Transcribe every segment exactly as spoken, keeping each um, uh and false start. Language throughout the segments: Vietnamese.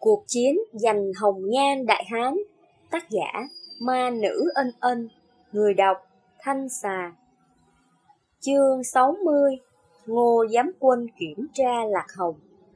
Cuộc chiến giành Hồng Nhan Đại Hán. Tác giả Ma Nữ Ân Ân. Người đọc Thanh Xà. Chương sáu mươi. Ngô Giám Quân kiểm tra Lạc Hồng.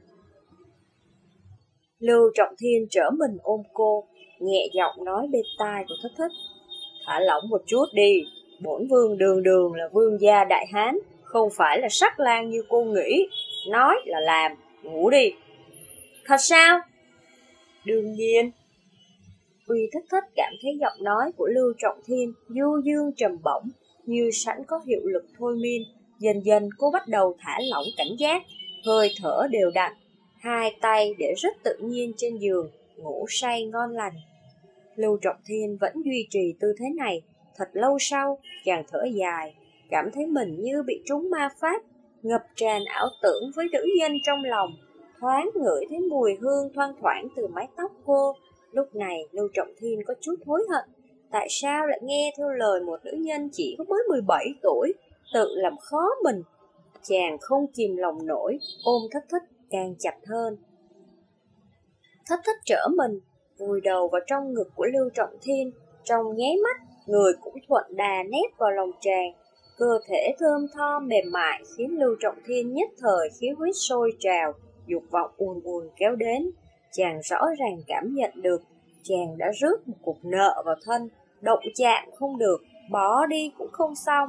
Lưu Trọng Thiên trở mình ôm cô, nhẹ giọng nói bên tai của Thất Thất: "Thả lỏng một chút đi, bổn vương đường đường là vương gia Đại Hán, không phải là sắc lang như cô nghĩ, nói là làm, ngủ đi." "Thật sao?" "Đương nhiên." Uy Thất Thất cảm thấy giọng nói của Lưu Trọng Thiên du dương trầm bổng, như sẵn có hiệu lực thôi miên. Dần dần cô bắt đầu thả lỏng cảnh giác, hơi thở đều đặn, hai tay để rất tự nhiên trên giường, ngủ say ngon lành. Lưu Trọng Thiên vẫn duy trì tư thế này. Thật lâu sau, chàng thở dài, cảm thấy mình như bị trúng ma pháp, ngập tràn ảo tưởng với nữ nhân trong lòng, thoáng ngửi thấy mùi hương thoang thoảng từ mái tóc cô. Lúc này Lưu Trọng Thiên có chút hối hận, tại sao lại nghe theo lời một nữ nhân chỉ có mới mười bảy tuổi, tự làm khó mình. Chàng không kìm lòng nổi, ôm Thất Thất càng chặt hơn. Thất Thất trở mình, vùi đầu vào trong ngực của Lưu Trọng Thiên, trong nháy mắt, người cũng thuận đà nép vào lòng chàng. Cơ thể thơm tho mềm mại khiến Lưu Trọng Thiên nhất thời khí huyết sôi trào, dục vọng ùn ùn kéo đến. Chàng rõ ràng cảm nhận được, chàng đã rước một cục nợ vào thân, động chạm không được, bỏ đi cũng không xong.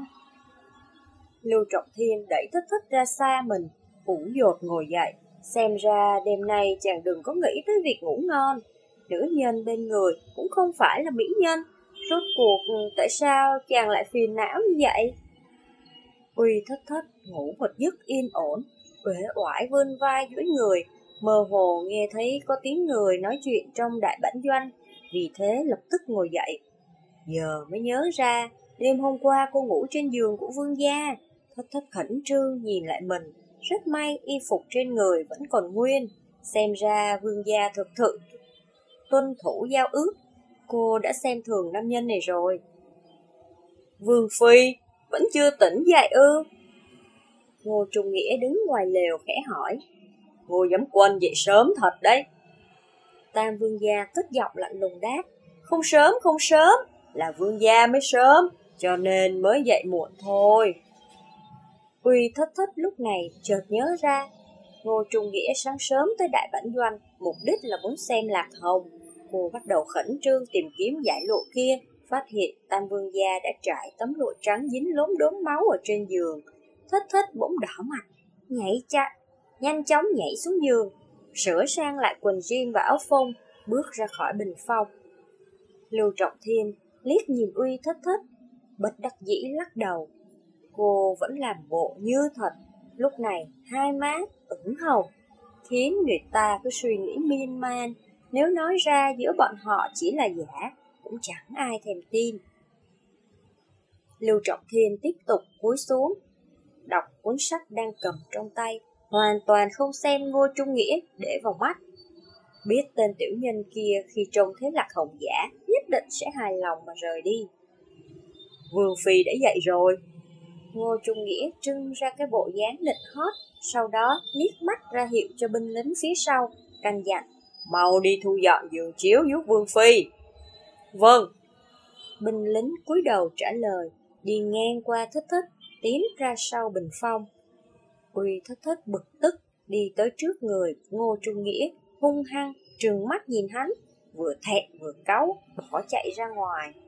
Lưu Trọng Thiên đẩy Thất Thất ra xa mình, ủ dột ngồi dậy. Xem ra đêm nay chàng đừng có nghĩ tới việc ngủ ngon. Nữ nhân bên người cũng không phải là mỹ nhân, rốt cuộc tại sao chàng lại phiền não như vậy? Uy Thất Thất ngủ một giấc yên ổn, uể oải vươn vai duỗi người, mơ hồ nghe thấy có tiếng người nói chuyện trong đại bản doanh, vì thế lập tức ngồi dậy. Giờ mới nhớ ra, đêm hôm qua cô ngủ trên giường của vương gia. Thất Thất khẩn trương nhìn lại mình, rất may y phục trên người vẫn còn nguyên, xem ra vương gia thực sự tuân thủ giao ước. Cô đã xem thường nam nhân này rồi. Vương phi vẫn chưa tỉnh dậy ư? Ngô Trung Nghĩa đứng ngoài lều khẽ hỏi. Ngô Giám Quân dậy sớm thật đấy. Tam vương gia cất giọng lạnh lùng đáp. Không sớm không sớm, là vương gia mới sớm, cho nên mới dậy muộn thôi. Uy Thất Thất lúc này chợt nhớ ra, Ngô Trung Nghĩa sáng sớm tới đại bản doanh, mục đích là muốn xem Lạc Hồng. Cô bắt đầu khẩn trương tìm kiếm dải lụa kia, phát hiện Tam vương gia đã trải tấm lụa trắng dính lốm đốm máu ở trên giường. Thất Thất bỗng đỏ mặt, nhảy chặt, nhanh chóng nhảy xuống giường, sửa sang lại quần jean và áo phông, bước ra khỏi bình phong. Lưu Trọng Thiên liếc nhìn Uy Thất Thất, bất đắc dĩ lắc đầu. Cô vẫn làm bộ như thật, lúc này hai má ửng hồng, khiến người ta cứ suy nghĩ miên man. Nếu nói ra giữa bọn họ chỉ là giả, cũng chẳng ai thèm tin. Lưu Trọng Thiên tiếp tục cúi xuống, đọc cuốn sách đang cầm trong tay, hoàn toàn không xem Ngô Trung Nghĩa để vào mắt. Biết tên tiểu nhân kia khi trông thấy Lạc Hồng giả, nhất định sẽ hài lòng mà rời đi. Vương phi đã dậy rồi. Ngô Trung Nghĩa trưng ra cái bộ dáng nịnh hót, sau đó liếc mắt ra hiệu cho binh lính phía sau, căn dặn. Mau đi thu dọn giường chiếu giúp Vương phi. Vâng. Binh lính cúi đầu trả lời, đi ngang qua Thất Thất, tiến ra sau bình phong. Uy Thất Thất bực tức, đi tới trước người Ngô Trung Nghĩa, hung hăng trừng mắt nhìn hắn, vừa thẹn vừa cáu, bỏ chạy ra ngoài.